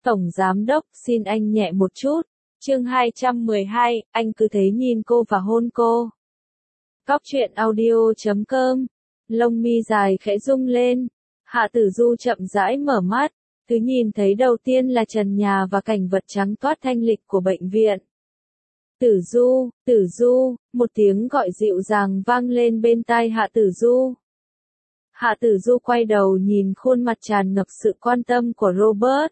Tổng Giám Đốc, xin anh nhẹ một chút. Chương 212, anh cứ thế nhìn cô và hôn cô. Cóc truyện audio.com. Lông mi dài khẽ rung lên. Hạ Tử Du chậm rãi mở mắt. Thứ nhìn thấy đầu tiên là trần nhà và cảnh vật trắng toát thanh lịch của bệnh viện. Tử Du, một tiếng gọi dịu dàng vang lên bên tai Hạ Tử Du. Hạ Tử Du quay đầu nhìn khuôn mặt tràn ngập sự quan tâm của Robert.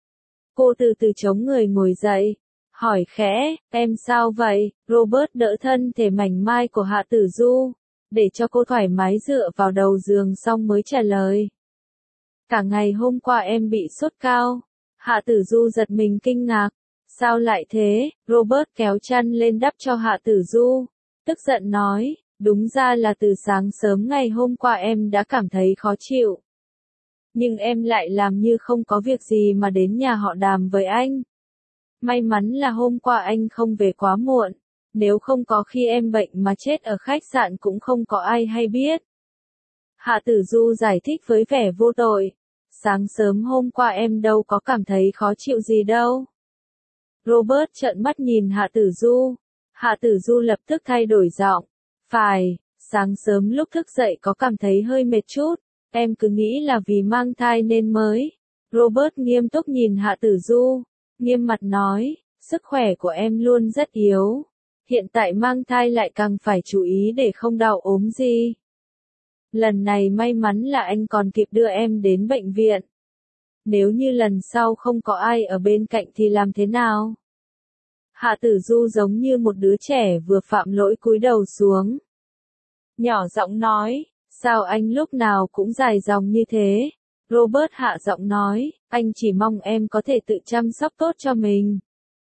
Cô từ từ chống người ngồi dậy, hỏi khẽ, em sao vậy? Robert đỡ thân thể mảnh mai của Hạ Tử Du, để cho cô thoải mái dựa vào đầu giường xong mới trả lời. Cả ngày hôm qua em bị sốt cao. Hạ Tử Du giật mình kinh ngạc. Sao lại thế? Robert kéo chăn lên đắp cho Hạ Tử Du, tức giận nói, đúng ra là từ sáng sớm ngày hôm qua em đã cảm thấy khó chịu. Nhưng em lại làm như không có việc gì mà đến nhà họ Đàm với anh. May mắn là hôm qua anh không về quá muộn, nếu không có khi em bệnh mà chết ở khách sạn cũng không có ai hay biết. Hạ Tử Du giải thích với vẻ vô tội, sáng sớm hôm qua em đâu có cảm thấy khó chịu gì đâu. Robert trợn mắt nhìn Hạ Tử Du. Hạ Tử Du lập tức thay đổi giọng. Phải, sáng sớm lúc thức dậy có cảm thấy hơi mệt chút, em cứ nghĩ là vì mang thai nên mới. Robert nghiêm túc nhìn Hạ Tử Du, nghiêm mặt nói, sức khỏe của em luôn rất yếu. Hiện tại mang thai lại càng phải chú ý để không đau ốm gì. Lần này may mắn là anh còn kịp đưa em đến bệnh viện. Nếu như lần sau không có ai ở bên cạnh thì làm thế nào? Hạ Tử Du giống như một đứa trẻ vừa phạm lỗi cúi đầu xuống. Nhỏ giọng nói, sao anh lúc nào cũng dài dòng như thế? Robert hạ giọng nói, anh chỉ mong em có thể tự chăm sóc tốt cho mình.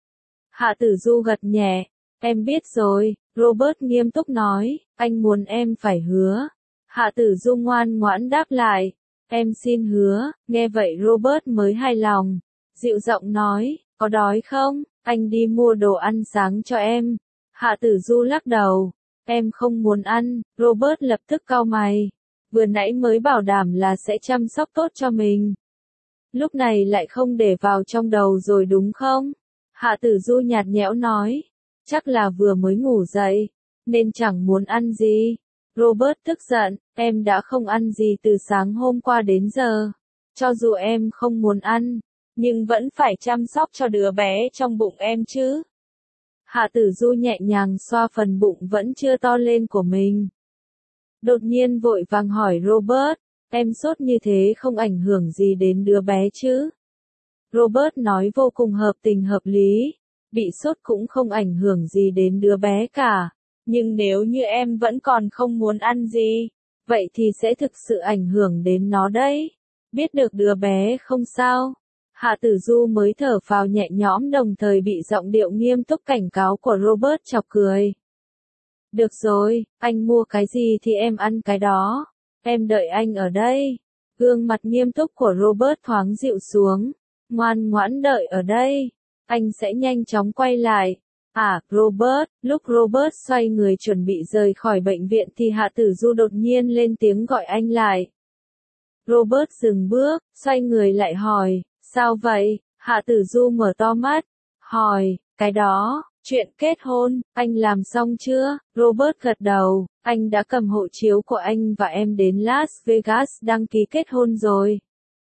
Hạ Tử Du gật nhẹ, em biết rồi. Robert nghiêm túc nói, anh muốn em phải hứa. Hạ Tử Du ngoan ngoãn đáp lại, em xin hứa. Nghe vậy Robert mới hài lòng, dịu giọng nói, có đói không? Anh đi mua đồ ăn sáng cho em. Hạ Tử Du lắc đầu, em không muốn ăn. Robert lập tức cau mày, vừa nãy mới bảo đảm là sẽ chăm sóc tốt cho mình, lúc này lại không để vào trong đầu rồi đúng không? Hạ Tử Du nhạt nhẽo nói, chắc là vừa mới ngủ dậy, nên chẳng muốn ăn gì. Robert tức giận, em đã không ăn gì từ sáng hôm qua đến giờ. Cho dù em không muốn ăn, nhưng vẫn phải chăm sóc cho đứa bé trong bụng em chứ. Hạ Tử Du nhẹ nhàng xoa phần bụng vẫn chưa to lên của mình. Đột nhiên vội vàng hỏi Robert, em sốt như thế không ảnh hưởng gì đến đứa bé chứ? Robert nói vô cùng hợp tình hợp lý, bị sốt cũng không ảnh hưởng gì đến đứa bé cả. Nhưng nếu như em vẫn còn không muốn ăn gì, vậy thì sẽ thực sự ảnh hưởng đến nó đấy. Biết được đứa bé không sao. Hạ Tử Du mới thở phào nhẹ nhõm đồng thời bị giọng điệu nghiêm túc cảnh cáo của Robert chọc cười. Được rồi, anh mua cái gì thì em ăn cái đó. Em đợi anh ở đây. Gương mặt nghiêm túc của Robert thoáng dịu xuống. Ngoan ngoãn đợi ở đây. Anh sẽ nhanh chóng quay lại. Robert. Lúc Robert xoay người chuẩn bị rời khỏi bệnh viện thì Hạ Tử Du đột nhiên lên tiếng gọi anh lại. Robert dừng bước, xoay người lại hỏi, sao vậy? Hạ Tử Du mở to mắt, hỏi, cái đó, chuyện kết hôn, anh làm xong chưa? Robert gật đầu, anh đã cầm hộ chiếu của anh và em đến Las Vegas đăng ký kết hôn rồi.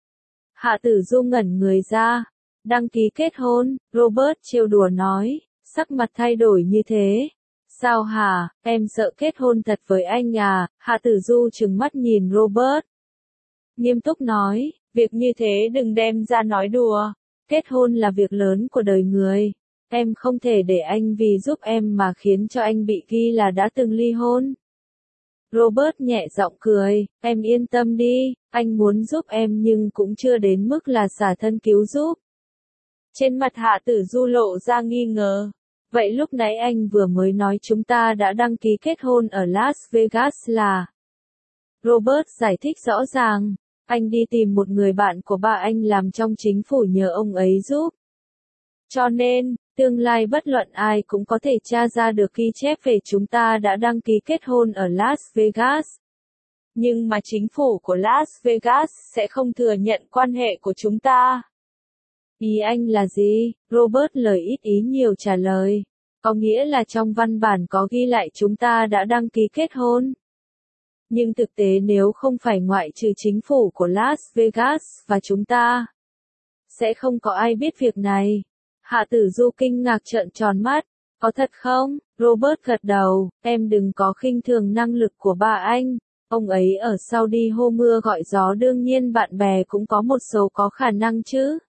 Hạ Tử Du ngẩn người ra, đăng ký kết hôn, Robert trêu đùa nói, sắc mặt thay đổi như thế. Sao hả, em sợ kết hôn thật với anh à? Hạ Tử Du trừng mắt nhìn Robert. Nghiêm túc nói, việc như thế đừng đem ra nói đùa. Kết hôn là việc lớn của đời người. Em không thể để anh vì giúp em mà khiến cho anh bị ghi là đã từng ly hôn. Robert nhẹ giọng cười, em yên tâm đi, anh muốn giúp em nhưng cũng chưa đến mức là xả thân cứu giúp. Trên mặt Hạ Tử Du lộ ra nghi ngờ. Vậy lúc nãy anh vừa mới nói chúng ta đã đăng ký kết hôn ở Las Vegas là... Robert giải thích rõ ràng, anh đi tìm một người bạn của ba anh làm trong chính phủ nhờ ông ấy giúp. Cho nên, tương lai bất luận ai cũng có thể tra ra được ghi chép về chúng ta đã đăng ký kết hôn ở Las Vegas. Nhưng mà chính phủ của Las Vegas sẽ không thừa nhận quan hệ của chúng ta. Ý anh là gì? Robert lời ít ý nhiều trả lời. Có nghĩa là trong văn bản có ghi lại chúng ta đã đăng ký kết hôn. Nhưng thực tế nếu không phải ngoại trừ chính phủ của Las Vegas và chúng ta, sẽ không có ai biết việc này. Hạ Tử Du kinh ngạc trợn tròn mắt. Có thật không? Robert gật đầu. Em đừng có khinh thường năng lực của bà anh. Ông ấy ở Saudi hô mưa gọi gió, đương nhiên bạn bè cũng có một số có khả năng chứ.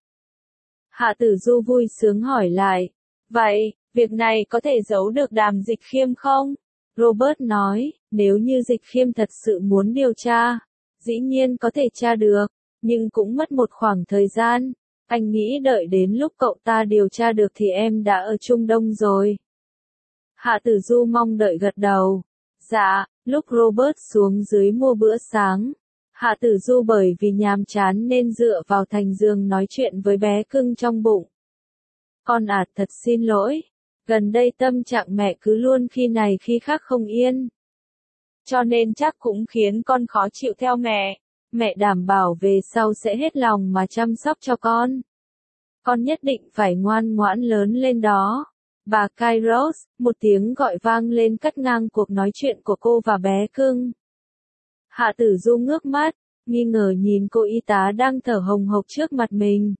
Hạ Tử Du vui sướng hỏi lại. Vậy, việc này có thể giấu được Đàm Dịch Khiêm không? Robert nói, nếu như Dịch Khiêm thật sự muốn điều tra, dĩ nhiên có thể tra được, nhưng cũng mất một khoảng thời gian. Anh nghĩ đợi đến lúc cậu ta điều tra được thì em đã ở Trung Đông rồi. Hạ Tử Du mong đợi gật đầu. Dạ, lúc Robert xuống dưới mua bữa sáng, Hạ Tử Du bởi vì nhàm chán nên dựa vào thành giường nói chuyện với bé cưng trong bụng. Con thật xin lỗi. Gần đây tâm trạng mẹ cứ luôn khi này khi khác không yên. Cho nên chắc cũng khiến con khó chịu theo mẹ. Mẹ đảm bảo về sau sẽ hết lòng mà chăm sóc cho con. Con nhất định phải ngoan ngoãn lớn lên đó. Bà Kairos, một tiếng gọi vang lên cắt ngang cuộc nói chuyện của cô và bé cưng. Hạ Tử Du ngước mắt, nghi ngờ nhìn cô y tá đang thở hồng hộc trước mặt mình.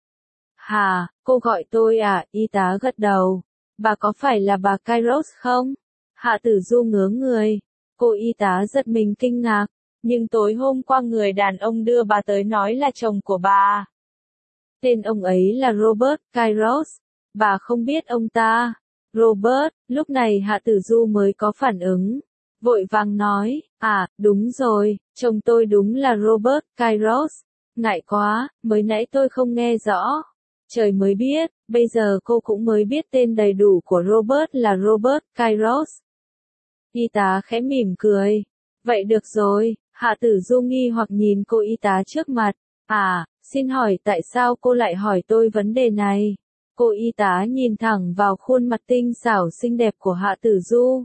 Hả, cô gọi tôi à? Y tá gật đầu. Bà có phải là bà Kairos không? Hạ Tử Du ngớ người. Cô y tá giật mình kinh ngạc. Nhưng tối hôm qua người đàn ông đưa bà tới nói là chồng của bà. Tên ông ấy là Robert Kairos. Bà không biết ông ta. Robert, lúc này Hạ Tử Du mới có phản ứng. Vội vàng nói, đúng rồi, chồng tôi đúng là Robert Kairos. Ngại quá, mới nãy tôi không nghe rõ. Trời mới biết, bây giờ cô cũng mới biết tên đầy đủ của Robert là Robert Kairos. Y tá khẽ mỉm cười. Vậy được rồi, Hạ Tử Du nghi hoặc nhìn cô y tá trước mặt. Xin hỏi tại sao cô lại hỏi tôi vấn đề này? Cô y tá nhìn thẳng vào khuôn mặt tinh xảo xinh đẹp của Hạ Tử Du.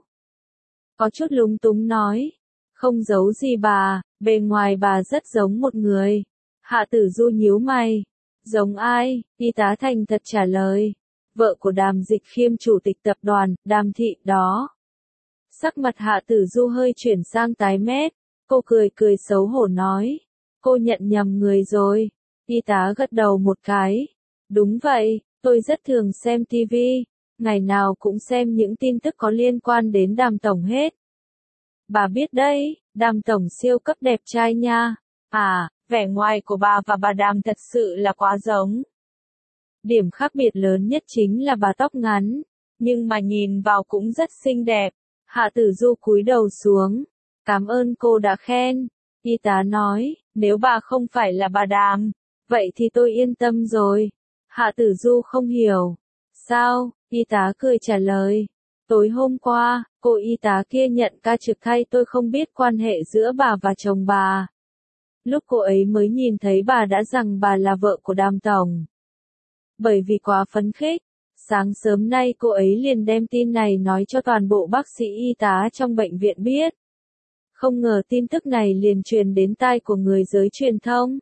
Có chút lúng túng nói. Không giấu gì bà, bề ngoài bà rất giống một người. Hạ Tử Du nhíu mày. Giống ai? Y tá thành thật trả lời. Vợ của Đàm Dịch Khiêm, chủ tịch tập đoàn, Đàm Thị, đó. Sắc mặt Hạ Tử Du hơi chuyển sang tái mét. Cô cười xấu hổ nói. Cô nhận nhầm người rồi. Y tá gật đầu một cái. Đúng vậy, tôi rất thường xem TV. Ngày nào cũng xem những tin tức có liên quan đến Đàm Tổng hết. Bà biết đấy, Đàm Tổng siêu cấp đẹp trai nha. Vẻ ngoài của bà và bà Đàm thật sự là quá giống. Điểm khác biệt lớn nhất chính là bà tóc ngắn, nhưng mà nhìn vào cũng rất xinh đẹp. Hạ Tử Du cúi đầu xuống. Cảm ơn cô đã khen. Y tá nói, nếu bà không phải là bà Đàm, vậy thì tôi yên tâm rồi. Hạ Tử Du không hiểu. Sao? Y tá cười trả lời. Tối hôm qua, cô y tá kia nhận ca trực thay tôi, không biết quan hệ giữa bà và chồng bà. Lúc cô ấy mới nhìn thấy bà đã rằng bà là vợ của Đàm Tổng. Bởi vì quá phấn khích, sáng sớm nay cô ấy liền đem tin này nói cho toàn bộ bác sĩ y tá trong bệnh viện biết. Không ngờ tin tức này liền truyền đến tai của người giới truyền thông.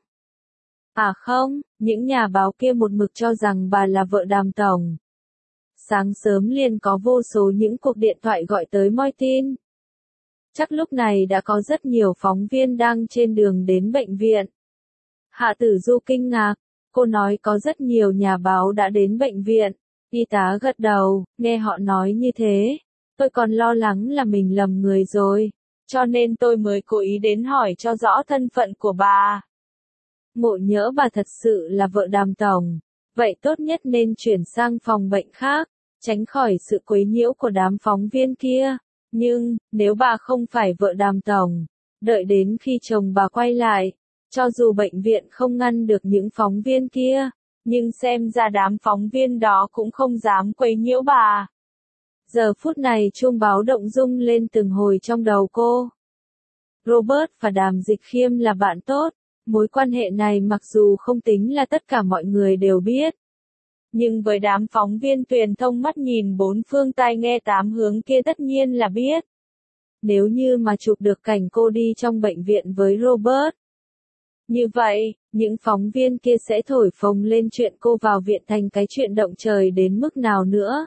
Không, những nhà báo kia một mực cho rằng bà là vợ Đàm Tổng. Sáng sớm liền có vô số những cuộc điện thoại gọi tới moi tin. Chắc lúc này đã có rất nhiều phóng viên đang trên đường đến bệnh viện. Hạ Tử Du kinh ngạc. Cô nói có rất nhiều nhà báo đã đến bệnh viện. Y tá gật đầu, nghe họ nói như thế. Tôi còn lo lắng là mình lầm người rồi. Cho nên tôi mới cố ý đến hỏi cho rõ thân phận của bà. Ngộ nhỡ bà thật sự là vợ Đàm Tổng. Vậy tốt nhất nên chuyển sang phòng bệnh khác, tránh khỏi sự quấy nhiễu của đám phóng viên kia. Nhưng, nếu bà không phải vợ Đàm Tổng, đợi đến khi chồng bà quay lại, cho dù bệnh viện không ngăn được những phóng viên kia, nhưng xem ra đám phóng viên đó cũng không dám quấy nhiễu bà. Giờ phút này chuông báo động rung lên từng hồi trong đầu cô. Robert và Đàm Dịch Khiêm là bạn tốt, mối quan hệ này mặc dù không tính là tất cả mọi người đều biết. Nhưng với đám phóng viên truyền thông mắt nhìn bốn phương tai nghe tám hướng kia tất nhiên là biết. Nếu như mà chụp được cảnh cô đi trong bệnh viện với Robert. Như vậy, Những phóng viên kia sẽ thổi phồng lên chuyện cô vào viện thành cái chuyện động trời đến mức nào nữa.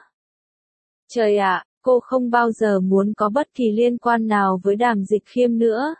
Trời ạ, cô không bao giờ muốn có bất kỳ liên quan nào với Đàm Dịch Khiêm nữa.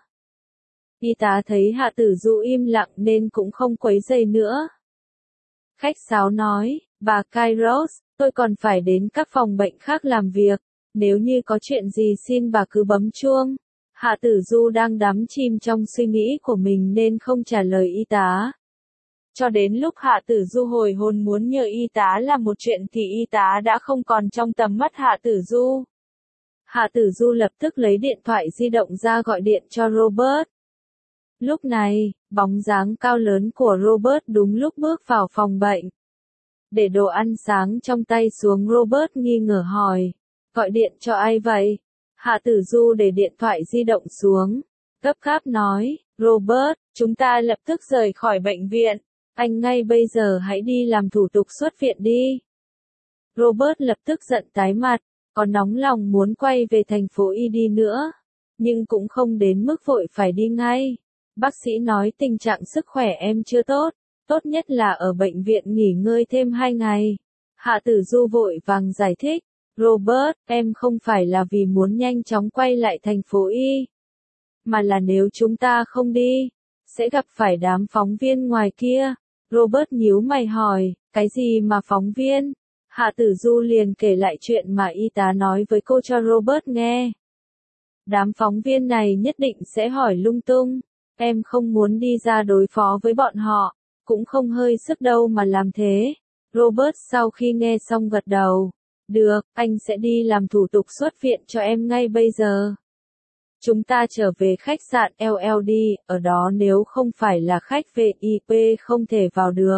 Y tá thấy Hạ Tử Du im lặng nên cũng không quấy rầy nữa. Khách sáo nói, bà Kairos, tôi còn phải đến các phòng bệnh khác làm việc, nếu như có chuyện gì xin bà cứ bấm chuông. Hạ Tử Du đang đắm chìm trong suy nghĩ của mình nên không trả lời y tá. Cho đến lúc Hạ Tử Du hồi hồn muốn nhờ y tá làm một chuyện thì y tá đã không còn trong tầm mắt Hạ Tử Du. Hạ Tử Du lập tức lấy điện thoại di động ra gọi điện cho Robert. Lúc này, bóng dáng cao lớn của Robert đúng lúc bước vào phòng bệnh. Để đồ ăn sáng trong tay xuống, Robert nghi ngờ hỏi, gọi điện cho ai vậy? Hạ Tử Du để điện thoại di động xuống, gấp gáp nói, Robert, chúng ta lập tức rời khỏi bệnh viện, anh ngay bây giờ hãy đi làm thủ tục xuất viện đi. Robert lập tức giận tái mặt, còn nóng lòng muốn quay về thành phố Y đi nữa, nhưng cũng không đến mức vội phải đi ngay. Bác sĩ nói tình trạng sức khỏe em chưa tốt, tốt nhất là ở bệnh viện nghỉ ngơi thêm 2 ngày. Hạ Tử Du vội vàng giải thích, Robert, em không phải là vì muốn nhanh chóng quay lại thành phố Y, mà là nếu chúng ta không đi, sẽ gặp phải đám phóng viên ngoài kia. Robert nhíu mày hỏi, cái gì mà phóng viên? Hạ Tử Du liền kể lại chuyện mà y tá nói với cô cho Robert nghe. Đám phóng viên này nhất định sẽ hỏi lung tung, em không muốn đi ra đối phó với bọn họ, cũng không hơi sức đâu mà làm thế. Robert sau khi nghe xong gật đầu, được, anh sẽ đi làm thủ tục xuất viện cho em ngay bây giờ. Chúng ta trở về khách sạn LLD, ở đó nếu không phải là khách VIP không thể vào được.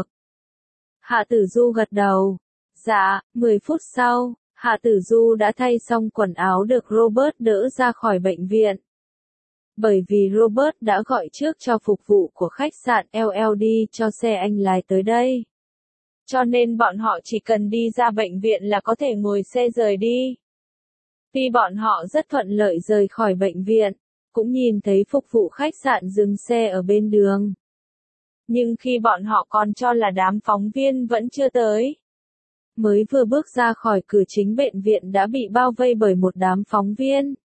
Hạ Tử Du gật đầu. Dạ, 10 phút sau, Hạ Tử Du đã thay xong quần áo được Robert đỡ ra khỏi bệnh viện. Bởi vì Robert đã gọi trước cho phục vụ của khách sạn LLD cho xe anh lái tới đây. Cho nên bọn họ chỉ cần đi ra bệnh viện là có thể ngồi xe rời đi. Tuy bọn họ rất thuận lợi rời khỏi bệnh viện, cũng nhìn thấy phục vụ khách sạn dừng xe ở bên đường. Nhưng khi bọn họ còn cho là đám phóng viên vẫn chưa tới. Mới vừa bước ra khỏi cửa chính bệnh viện đã bị bao vây bởi một đám phóng viên.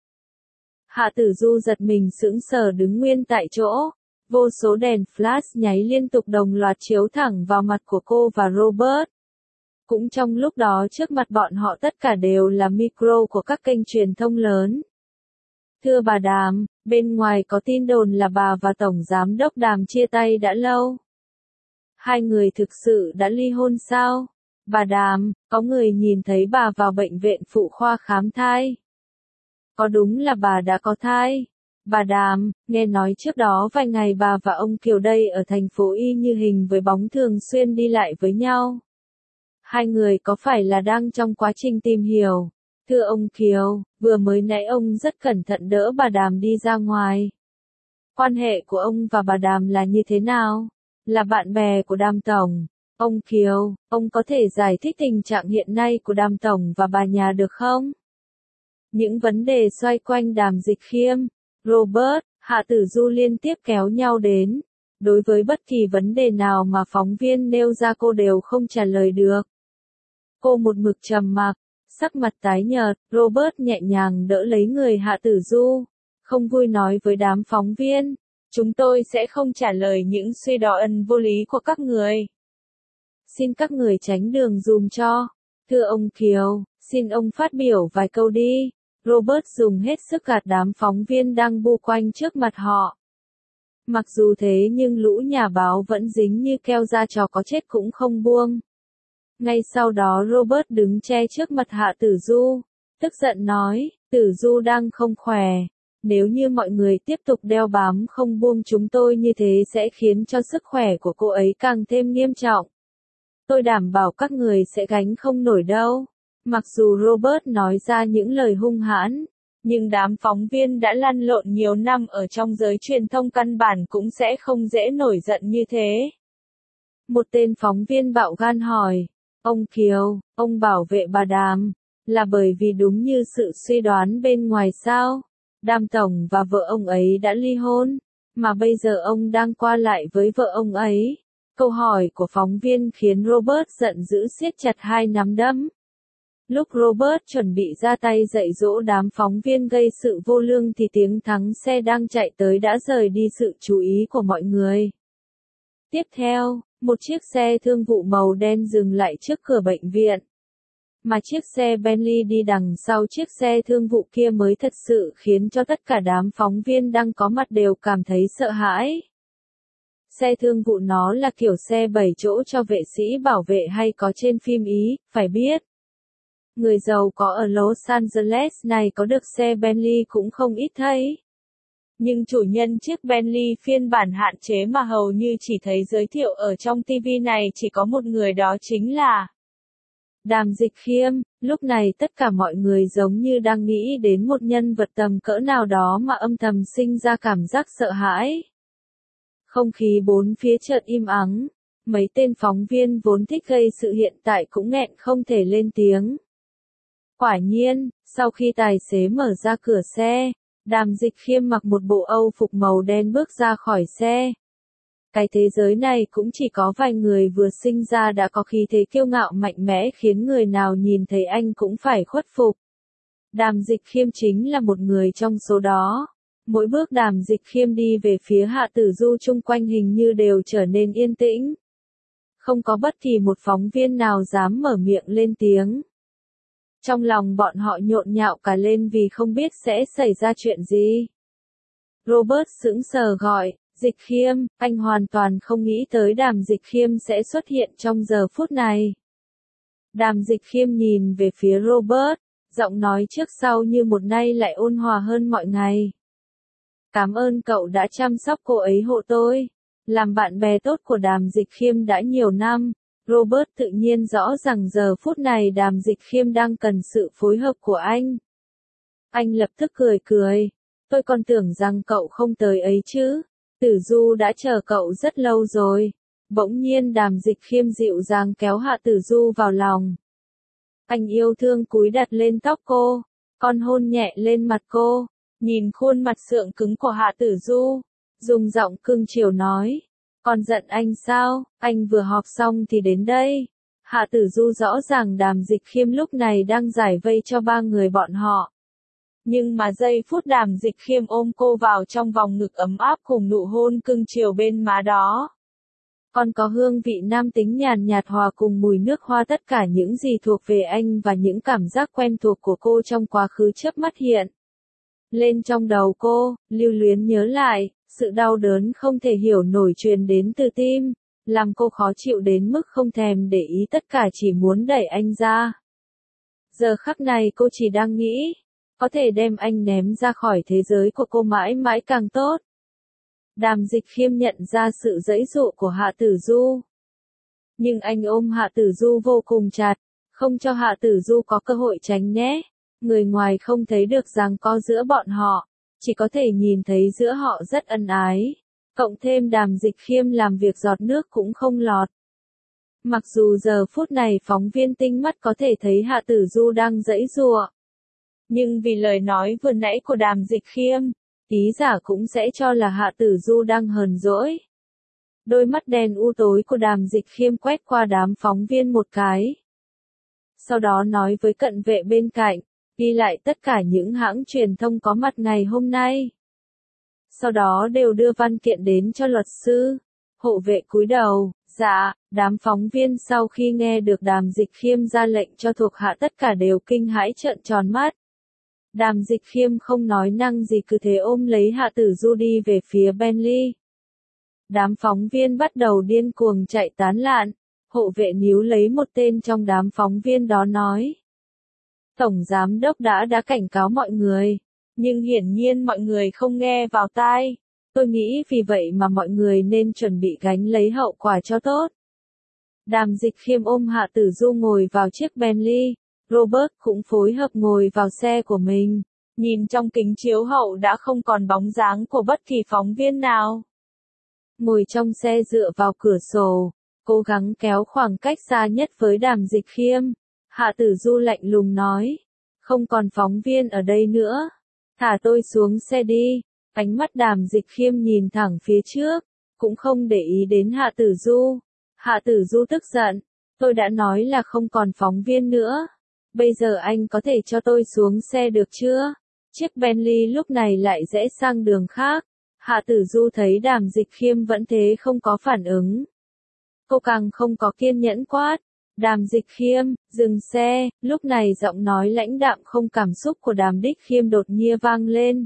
Hạ Tử Du giật mình sững sờ đứng nguyên tại chỗ. Vô số đèn flash nháy liên tục đồng loạt chiếu thẳng vào mặt của cô và Robert. Cũng trong lúc đó trước mặt bọn họ tất cả đều là micro của các kênh truyền thông lớn. Thưa bà Đàm, bên ngoài có tin đồn là bà và Tổng Giám đốc Đàm chia tay đã lâu. Hai người thực sự đã ly hôn sao? Bà Đàm, có người nhìn thấy bà vào bệnh viện phụ khoa khám thai. Có đúng là bà đã có thai? Bà Đàm, nghe nói trước đó vài ngày bà và ông Kiều đây ở thành phố Y như hình với bóng thường xuyên đi lại với nhau. Hai người có phải là đang trong quá trình tìm hiểu? Thưa ông Kiều, vừa mới nãy ông rất cẩn thận đỡ bà Đàm đi ra ngoài. Quan hệ của ông và bà Đàm là như thế nào? Là bạn bè của Đàm Tổng. Ông Kiều, ông có thể giải thích tình trạng hiện nay của Đàm Tổng và bà nhà được không? Những vấn đề xoay quanh Đàm Dịch Khiêm, Robert, Hạ Tử Du liên tiếp kéo nhau đến. Đối với bất kỳ vấn đề nào mà phóng viên nêu ra cô đều không trả lời được. Cô một mực trầm mặc, sắc mặt tái nhợt, Robert nhẹ nhàng đỡ lấy người Hạ Tử Du. Không vui nói với đám phóng viên, chúng tôi sẽ không trả lời những suy đoán vô lý của các người. Xin các người tránh đường dùm cho. Thưa ông Kiều, xin ông phát biểu vài câu đi. Robert dùng hết sức gạt đám phóng viên đang bu quanh trước mặt họ. Mặc dù thế nhưng lũ nhà báo vẫn dính như keo da chó có chết cũng không buông. Ngay sau đó Robert đứng che trước mặt Hạ Tử Du, tức giận nói, Tử Du đang không khỏe. Nếu như mọi người tiếp tục đeo bám không buông chúng tôi như thế sẽ khiến cho sức khỏe của cô ấy càng thêm nghiêm trọng. Tôi đảm bảo các người sẽ gánh không nổi đâu. Mặc dù Robert nói ra những lời hung hãn, nhưng đám phóng viên đã lăn lộn nhiều năm ở trong giới truyền thông căn bản cũng sẽ không dễ nổi giận như thế. Một tên phóng viên bạo gan hỏi, ông Kiều, ông bảo vệ bà Đàm, là bởi vì đúng như sự suy đoán bên ngoài sao? Đàm Tổng và vợ ông ấy đã ly hôn, mà bây giờ ông đang qua lại với vợ ông ấy. Câu hỏi của phóng viên khiến Robert giận dữ siết chặt hai nắm đấm. Lúc Robert chuẩn bị ra tay dạy dỗ đám phóng viên gây sự vô lương thì tiếng thắng xe đang chạy tới đã rời đi sự chú ý của mọi người. Tiếp theo, một chiếc xe thương vụ màu đen dừng lại trước cửa bệnh viện. Mà chiếc xe Bentley đi đằng sau chiếc xe thương vụ kia mới thật sự khiến cho tất cả đám phóng viên đang có mặt đều cảm thấy sợ hãi. Xe thương vụ nó là kiểu xe 7 chỗ cho vệ sĩ bảo vệ hay có trên phim Ý, phải biết. Người giàu có ở Los Angeles này có được xe Bentley cũng không ít thấy. Nhưng chủ nhân chiếc Bentley phiên bản hạn chế mà hầu như chỉ thấy giới thiệu ở trong TV này chỉ có một người, đó chính là Đàm Dịch Khiêm. Lúc này tất cả mọi người giống như đang nghĩ đến một nhân vật tầm cỡ nào đó mà âm thầm sinh ra cảm giác sợ hãi. Không khí bốn phía chợt im ắng, mấy tên phóng viên vốn thích gây sự hiện tại cũng nghẹn không thể lên tiếng. Quả nhiên, sau khi tài xế mở ra cửa xe, Đàm Dịch Khiêm mặc một bộ Âu phục màu đen bước ra khỏi xe. Cái thế giới này cũng chỉ có vài người vừa sinh ra đã có khí thế kiêu ngạo mạnh mẽ khiến người nào nhìn thấy anh cũng phải khuất phục. Đàm Dịch Khiêm chính là một người trong số đó. Mỗi bước Đàm Dịch Khiêm đi về phía Hạ Tử Du chung quanh hình như đều trở nên yên tĩnh. Không có bất kỳ một phóng viên nào dám mở miệng lên tiếng. Trong lòng bọn họ nhộn nhạo cả lên vì không biết sẽ xảy ra chuyện gì. Robert sững sờ gọi, Dịch Khiêm, anh hoàn toàn không nghĩ tới Đàm Dịch Khiêm sẽ xuất hiện trong giờ phút này. Đàm Dịch Khiêm nhìn về phía Robert, giọng nói trước sau như một nay lại ôn hòa hơn mọi ngày. Cảm ơn cậu đã chăm sóc cô ấy hộ tôi. Làm bạn bè tốt của Đàm Dịch Khiêm đã nhiều năm, Robert tự nhiên rõ rằng giờ phút này Đàm Dịch Khiêm đang cần sự phối hợp của anh. Anh lập tức cười, tôi còn tưởng rằng cậu không tới ấy chứ. Tử Du đã chờ cậu rất lâu rồi. Bỗng nhiên Đàm Dịch Khiêm dịu dàng kéo Hạ Tử Du vào lòng. Anh yêu thương cúi đặt lên tóc cô, còn hôn nhẹ lên mặt cô, nhìn khuôn mặt sượng cứng của Hạ Tử Du, dùng giọng cưng chiều nói. Còn giận anh sao, anh vừa họp xong thì đến đây. Hạ Tử Du rõ ràng Đàm Dịch Khiêm lúc này đang giải vây cho ba người bọn họ. Nhưng mà giây phút Đàm Dịch Khiêm ôm cô vào trong vòng ngực ấm áp cùng nụ hôn cưng chiều bên má đó. Còn có hương vị nam tính nhàn nhạt hòa cùng mùi nước hoa, tất cả những gì thuộc về anh và những cảm giác quen thuộc của cô trong quá khứ chớp mắt hiện lên trong đầu cô, lưu luyến nhớ lại, sự đau đớn không thể hiểu nổi truyền đến từ tim, làm cô khó chịu đến mức không thèm để ý tất cả, chỉ muốn đẩy anh ra. Giờ khắc này cô chỉ đang nghĩ, có thể đem anh ném ra khỏi thế giới của cô mãi mãi càng tốt. Đàm Dịch Khiêm nhận ra sự giãy giụa của Hạ Tử Du. Nhưng anh ôm Hạ Tử Du vô cùng chặt, không cho Hạ Tử Du có cơ hội tránh né. Người ngoài không thấy được giằng co giữa bọn họ, chỉ có thể nhìn thấy giữa họ rất ân ái. Cộng thêm Đàm Dịch Khiêm làm việc giọt nước cũng không lọt. Mặc dù giờ phút này phóng viên tinh mắt có thể thấy Hạ Tử Du đang giãy giụa. Nhưng vì lời nói vừa nãy của Đàm Dịch Khiêm, ký giả cũng sẽ cho là Hạ Tử Du đang hờn dỗi. Đôi mắt đen u tối của Đàm Dịch Khiêm quét qua đám phóng viên một cái. Sau đó nói với cận vệ bên cạnh, ghi lại tất cả những hãng truyền thông có mặt ngày hôm nay. Sau đó đều đưa văn kiện đến cho luật sư. Hộ vệ cúi đầu, dạ. Đám phóng viên sau khi nghe được Đàm Dịch Khiêm ra lệnh cho thuộc hạ tất cả đều kinh hãi trợn tròn mắt. Đàm Dịch Khiêm không nói năng gì cứ thế ôm lấy Hạ Tử Du đi về phía Bentley. Đám phóng viên bắt đầu điên cuồng chạy tán loạn. Hộ vệ níu lấy một tên trong đám phóng viên đó nói. Tổng giám đốc đã cảnh cáo mọi người, nhưng hiển nhiên mọi người không nghe vào tai. Tôi nghĩ vì vậy mà mọi người nên chuẩn bị gánh lấy hậu quả cho tốt. Đàm Dịch Khiêm ôm Hạ Tử Du ngồi vào chiếc Bentley. Robert cũng phối hợp ngồi vào xe của mình. Nhìn trong kính chiếu hậu đã không còn bóng dáng của bất kỳ phóng viên nào. Ngồi trong xe dựa vào cửa sổ, cố gắng kéo khoảng cách xa nhất với Đàm Dịch Khiêm. Hạ Tử Du lạnh lùng nói, không còn phóng viên ở đây nữa. Thả tôi xuống xe đi. Ánh mắt Đàm Dịch Khiêm nhìn thẳng phía trước, cũng không để ý đến Hạ Tử Du. Hạ Tử Du tức giận, tôi đã nói là không còn phóng viên nữa. Bây giờ anh có thể cho tôi xuống xe được chưa? Chiếc Bentley lúc này lại rẽ sang đường khác. Hạ Tử Du thấy Đàm Dịch Khiêm vẫn thế không có phản ứng. Cô càng không có kiên nhẫn quát. Đàm Dịch Khiêm, dừng xe. Lúc này giọng nói lãnh đạm không cảm xúc của Đàm Đích Khiêm đột nhiên vang lên.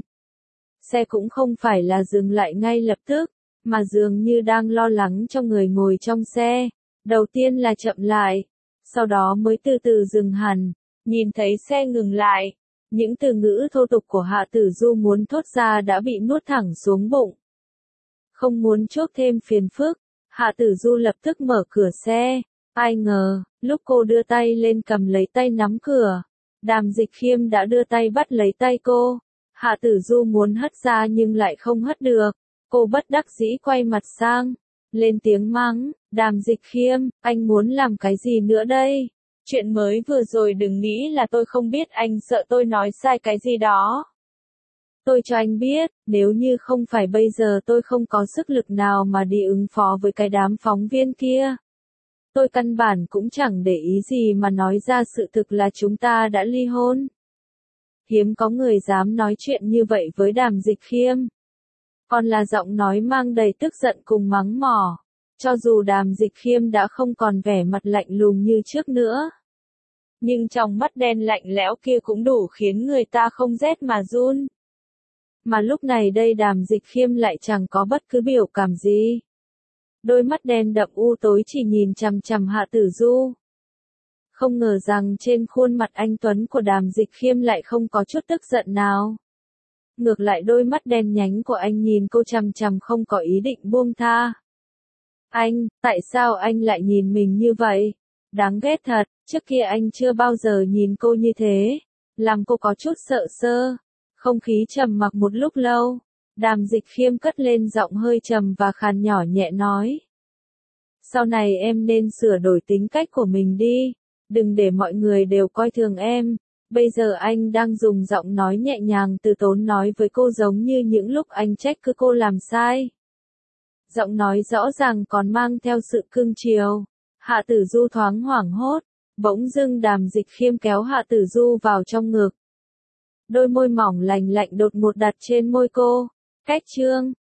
Xe cũng không phải là dừng lại ngay lập tức, mà dường như đang lo lắng cho người ngồi trong xe. Đầu tiên là chậm lại, sau đó mới từ từ dừng hẳn. Nhìn thấy xe ngừng lại, những từ ngữ thô tục của Hạ Tử Du muốn thốt ra đã bị nuốt thẳng xuống bụng. Không muốn chuốc thêm phiền phức, Hạ Tử Du lập tức mở cửa xe. Ai ngờ, lúc cô đưa tay lên cầm lấy tay nắm cửa, Đàm Dịch Khiêm đã đưa tay bắt lấy tay cô. Hạ Tử Du muốn hất ra nhưng lại không hất được. Cô bất đắc dĩ quay mặt sang, lên tiếng mắng, Đàm Dịch Khiêm, anh muốn làm cái gì nữa đây? Chuyện mới vừa rồi đừng nghĩ là tôi không biết, anh sợ tôi nói sai cái gì đó. Tôi cho anh biết, nếu như không phải bây giờ tôi không có sức lực nào mà đi ứng phó với cái đám phóng viên kia. Tôi căn bản cũng chẳng để ý gì mà nói ra sự thực là chúng ta đã ly hôn. Hiếm có người dám nói chuyện như vậy với Đàm Dịch Khiêm. Còn là giọng nói mang đầy tức giận cùng mắng mỏ. Cho dù Đàm Dịch Khiêm đã không còn vẻ mặt lạnh lùng như trước nữa, nhưng trong mắt đen lạnh lẽo kia cũng đủ khiến người ta không rét mà run. Mà lúc này đây Đàm Dịch Khiêm lại chẳng có bất cứ biểu cảm gì. Đôi mắt đen đậm u tối chỉ nhìn chằm chằm Hạ Tử Du. Không ngờ rằng trên khuôn mặt anh tuấn của Đàm Dịch Khiêm lại không có chút tức giận nào. Ngược lại đôi mắt đen nhánh của anh nhìn cô chằm chằm không có ý định buông tha. Anh, tại sao anh lại nhìn mình như vậy? Đáng ghét thật, trước kia anh chưa bao giờ nhìn cô như thế. Làm cô có chút sợ sơ. Không khí trầm mặc một lúc lâu. Đàm Dịch Khiêm cất lên giọng hơi trầm và khàn nhỏ nhẹ nói. Sau này em nên sửa đổi tính cách của mình đi. Đừng để mọi người đều coi thường em. Bây giờ anh đang dùng giọng nói nhẹ nhàng từ tốn nói với cô giống như những lúc anh trách cứ cô làm sai. Giọng nói rõ ràng còn mang theo sự cương chiều. Hạ Tử Du thoáng hoảng hốt. Bỗng dưng Đàm Dịch Khiêm kéo Hạ Tử Du vào trong ngực. Đôi môi mỏng lành lạnh đột ngột đặt trên môi cô. Cách chương